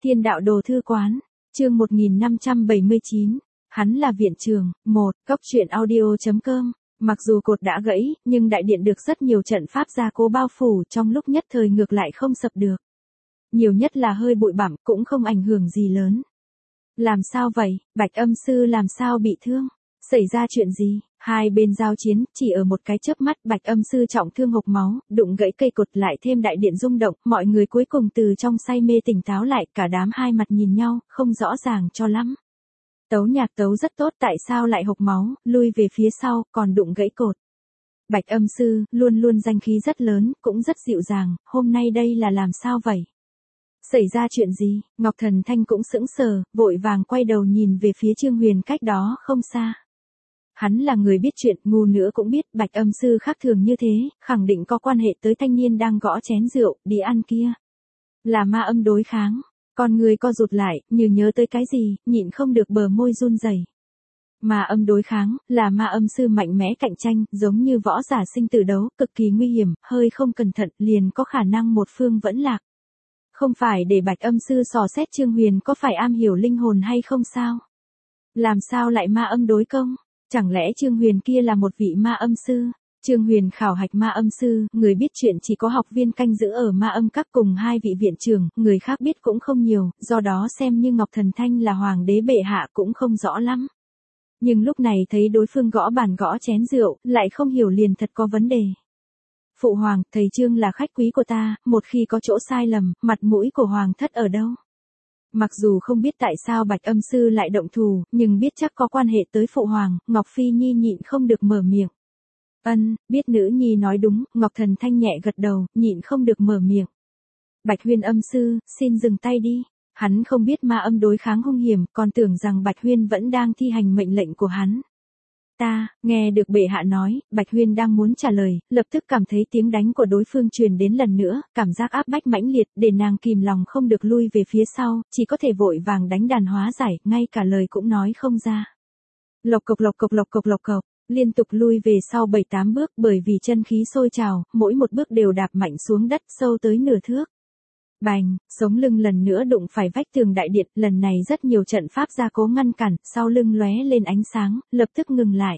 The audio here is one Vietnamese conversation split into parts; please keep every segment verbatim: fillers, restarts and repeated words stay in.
Thiên đạo đồ thư quán, chương một nghìn năm trăm bảy mươi chín, hắn là viện trường, một, góc truyện audio.com. Mặc dù cột đã gãy, nhưng đại điện được rất nhiều trận pháp gia cố bao phủ, trong lúc nhất thời ngược lại không sập được. Nhiều nhất là hơi bụi bặm, cũng không ảnh hưởng gì lớn. Làm sao vậy, Bạch Âm Sư làm sao bị thương? Xảy ra chuyện gì? Hai bên giao chiến, chỉ ở một cái chớp mắt Bạch Âm Sư trọng thương hộc máu, đụng gãy cây cột lại thêm đại điện rung động, mọi người cuối cùng từ trong say mê tỉnh táo lại, cả đám hai mặt nhìn nhau, không rõ ràng cho lắm. Tấu nhạc tấu rất tốt, tại sao lại hộc máu, lui về phía sau, còn đụng gãy cột. Bạch Âm Sư, luôn luôn danh khí rất lớn, cũng rất dịu dàng, hôm nay đây là làm sao vậy? Xảy ra chuyện gì? Ngọc Thần Thanh cũng sững sờ, vội vàng quay đầu nhìn về phía Trương Huyền cách đó không xa. Hắn là người biết chuyện, ngu nữa cũng biết Bạch Âm Sư khác thường như thế, khẳng định có quan hệ tới thanh niên đang gõ chén rượu, đi ăn kia. Là ma âm đối kháng. Con người co rụt lại, như nhớ tới cái gì, nhịn không được bờ môi run rẩy. Ma âm đối kháng, là ma âm sư mạnh mẽ cạnh tranh, giống như võ giả sinh tử đấu, cực kỳ nguy hiểm, hơi không cẩn thận, liền có khả năng một phương vẫn lạc. Không phải để Bạch Âm Sư dò xét Trương Huyền có phải am hiểu linh hồn hay không sao? Làm sao lại ma âm đối công? Chẳng lẽ Trương Huyền kia là một vị ma âm sư? Trương Huyền khảo hạch ma âm sư, người biết chuyện chỉ có học viên canh giữ ở ma âm các cùng hai vị viện trưởng, người khác biết cũng không nhiều, do đó xem như Ngọc Thần Thanh là hoàng đế bệ hạ cũng không rõ lắm. Nhưng lúc này thấy đối phương gõ bàn gõ chén rượu, lại không hiểu liền thật có vấn đề. Phụ hoàng, thầy Trương là khách quý của ta, một khi có chỗ sai lầm, mặt mũi của hoàng thất ở đâu? Mặc dù không biết tại sao Bạch Âm Sư lại động thù, nhưng biết chắc có quan hệ tới phụ hoàng, Ngọc Phi Nhi nhịn không được mở miệng. Ân, biết nữ nhi nói đúng, Ngọc Thần Thanh nhẹ gật đầu, nhịn không được mở miệng. Bạch Huyên Âm Sư, xin dừng tay đi. Hắn không biết ma âm đối kháng hung hiểm, còn tưởng rằng Bạch Huyên vẫn đang thi hành mệnh lệnh của hắn. Ta, nghe được bệ hạ nói, Bạch Huyên đang muốn trả lời, lập tức cảm thấy tiếng đánh của đối phương truyền đến lần nữa, cảm giác áp bách mãnh liệt, để nàng kìm lòng không được lui về phía sau, chỉ có thể vội vàng đánh đàn hóa giải, ngay cả lời cũng nói không ra. Lộc cộc lộc cộc lộc cộc lộc cộc, liên tục lui về sau bảy tám bước bởi vì chân khí sôi trào, mỗi một bước đều đạp mạnh xuống đất sâu tới nửa thước. Bành, sống lưng lần nữa đụng phải vách tường đại điện, lần này rất nhiều trận pháp gia cố ngăn cản, sau lưng lóe lên ánh sáng, lập tức ngừng lại.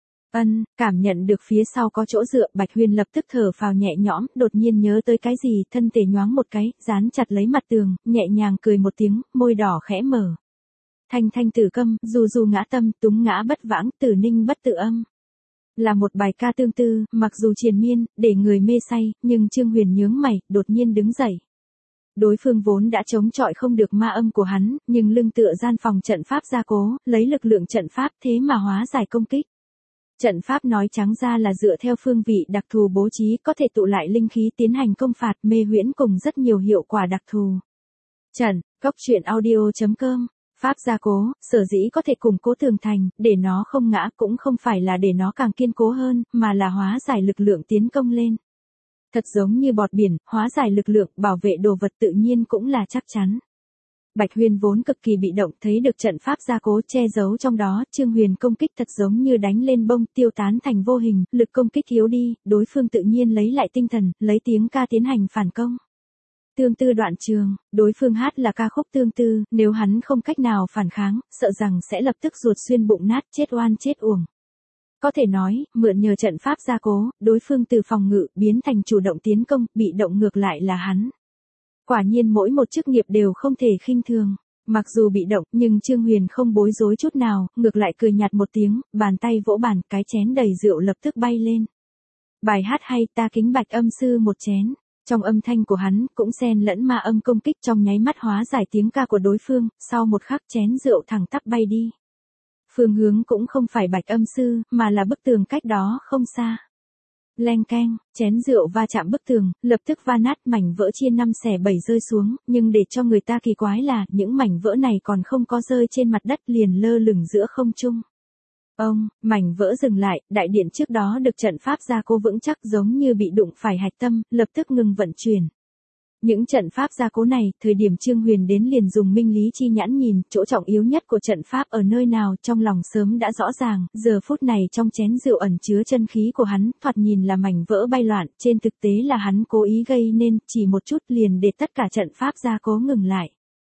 Ân, cảm nhận được phía sau có chỗ dựa, Bạch Huyên lập tức thở phào nhẹ nhõm, đột nhiên nhớ tới cái gì, thân thể nhoáng một cái, dán chặt lấy mặt tường, nhẹ nhàng cười một tiếng, môi đỏ khẽ mở. Thanh thanh tử câm, dù dù ngã tâm, túng ngã bất vãng, tử ninh bất tự âm. Là một bài ca tương tư, mặc dù triền miên, để người mê say, nhưng Trương Huyền nhướng mày, đột nhiên đứng dậy. Đối phương vốn đã chống chọi không được ma âm của hắn, nhưng lưng tựa gian phòng trận pháp gia cố, lấy lực lượng trận pháp thế mà hóa giải công kích. Trận pháp nói trắng ra là dựa theo phương vị đặc thù bố trí có thể tụ lại linh khí tiến hành công phạt mê huyễn cùng rất nhiều hiệu quả đặc thù. Trận, góc truyện audio.com, pháp gia cố, sở dĩ có thể củng cố tường thành, để nó không ngã cũng không phải là để nó càng kiên cố hơn, mà là hóa giải lực lượng tiến công lên. Thật giống như bọt biển, hóa giải lực lượng, bảo vệ đồ vật tự nhiên cũng là chắc chắn. Bạch Huyên vốn cực kỳ bị động, thấy được trận pháp gia cố che giấu trong đó, Trương Huyền công kích thật giống như đánh lên bông, tiêu tán thành vô hình, lực công kích yếu đi, đối phương tự nhiên lấy lại tinh thần, lấy tiếng ca tiến hành phản công. Tương tư đoạn trường, đối phương hát là ca khúc tương tư, nếu hắn không cách nào phản kháng, sợ rằng sẽ lập tức ruột xuyên bụng nát, chết oan chết uổng. Có thể nói, mượn nhờ trận pháp gia cố, đối phương từ phòng ngự, biến thành chủ động tiến công, bị động ngược lại là hắn. Quả nhiên mỗi một chức nghiệp đều không thể khinh thường. Mặc dù bị động, nhưng Trương Huyền không bối rối chút nào, ngược lại cười nhạt một tiếng, bàn tay vỗ bàn, cái chén đầy rượu lập tức bay lên. Bài hát hay, ta kính Bạch Âm Sư một chén. Trong âm thanh của hắn, cũng xen lẫn ma âm công kích trong nháy mắt hóa giải tiếng ca của đối phương, sau một khắc chén rượu thẳng tắp bay đi. Phương hướng cũng không phải Bạch Âm Sư, mà là bức tường cách đó không xa. Leng keng, chén rượu va chạm bức tường, lập tức va nát, mảnh vỡ chia năm xẻ bảy rơi xuống, nhưng để cho người ta kỳ quái là, những mảnh vỡ này còn không có rơi trên mặt đất liền lơ lửng giữa không trung. Ông, mảnh vỡ dừng lại, đại điện trước đó được trận pháp gia cố vững chắc giống như bị đụng phải hạch tâm, lập tức ngừng vận chuyển. Những trận pháp gia cố này, thời điểm Trương Huyền đến liền dùng minh lý chi nhãn nhìn, chỗ trọng yếu nhất của trận pháp ở nơi nào, trong lòng sớm đã rõ ràng, giờ phút này trong chén rượu ẩn chứa chân khí của hắn, thoạt nhìn là mảnh vỡ bay loạn, trên thực tế là hắn cố ý gây nên, chỉ một chút liền để tất cả trận pháp gia cố ngừng lại.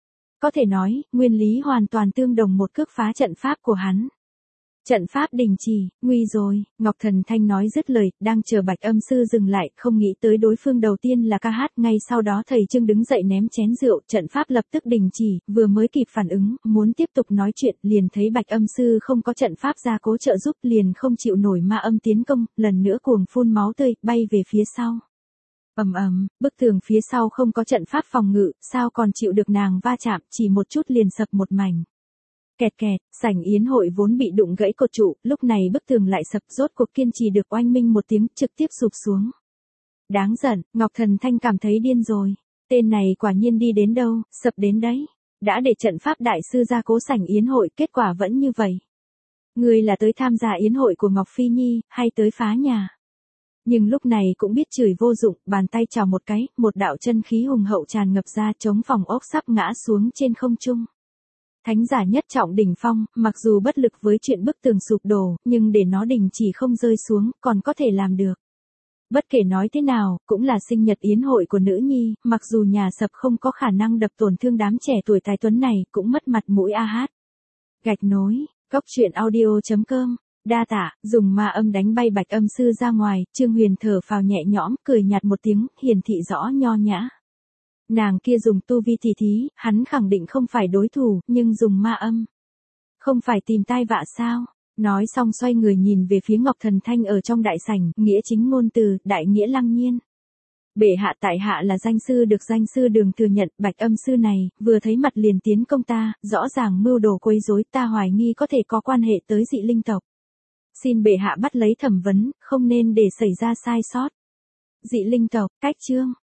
Có thể nói, nguyên lý hoàn toàn tương đồng một cước phá trận pháp của hắn. Trận pháp đình chỉ, nguy rồi, Ngọc Thần Thanh nói dứt lời, đang chờ Bạch Âm Sư dừng lại, không nghĩ tới đối phương đầu tiên là ca hát, ngay sau đó thầy Trương đứng dậy ném chén rượu, trận pháp lập tức đình chỉ, vừa mới kịp phản ứng, muốn tiếp tục nói chuyện, liền thấy Bạch Âm Sư không có trận pháp ra cố trợ giúp, liền không chịu nổi ma âm tiến công, lần nữa cuồng phun máu tươi, bay về phía sau. Ầm ầm, bức tường phía sau không có trận pháp phòng ngự, sao còn chịu được nàng va chạm, chỉ một chút liền sập một mảnh. Kẹt kẹt, sảnh yến hội vốn bị đụng gãy cột trụ, lúc này bức tường lại sập, rốt cuộc kiên trì được oanh minh một tiếng, trực tiếp sụp xuống. Đáng giận, Ngọc Thần Thanh cảm thấy điên rồi. Tên này quả nhiên đi đến đâu, sập đến đấy. Đã để trận pháp đại sư ra cố sảnh yến hội, kết quả vẫn như vậy. Người là tới tham gia yến hội của Ngọc Phi Nhi, hay tới phá nhà? Nhưng lúc này cũng biết chửi vô dụng, bàn tay chào một cái, một đạo chân khí hùng hậu tràn ngập ra, chống phòng ốc sắp ngã xuống trên không trung. Thánh giả nhất trọng đỉnh phong, mặc dù bất lực với chuyện bức tường sụp đổ, nhưng để nó đình chỉ không rơi xuống, còn có thể làm được. Bất kể nói thế nào, cũng là sinh nhật yến hội của nữ nhi, mặc dù nhà sập không có khả năng đập tổn thương đám trẻ tuổi tài tuấn này, cũng mất mặt mũi a hát. Gạch nối, cốc truyện audio chấm com, đa tạ, dùng ma âm đánh bay Bạch Âm Sư ra ngoài, Trương Huyền thở phào nhẹ nhõm, cười nhạt một tiếng, hiển thị rõ nho nhã. Nàng kia dùng tu vi thì thí, hắn khẳng định không phải đối thủ, nhưng dùng ma âm. Không phải tìm tai vạ sao? Nói xong xoay người nhìn về phía Ngọc Thần Thanh ở trong đại sảnh, nghĩa chính ngôn từ, đại nghĩa lăng nhiên. Bệ hạ tại hạ là danh sư được danh sư Đường thừa nhận, Bạch Âm Sư này, vừa thấy mặt liền tiến công ta, rõ ràng mưu đồ quấy rối, ta hoài nghi có thể có quan hệ tới dị linh tộc. Xin bệ hạ bắt lấy thẩm vấn, không nên để xảy ra sai sót. Dị linh tộc, cách chương.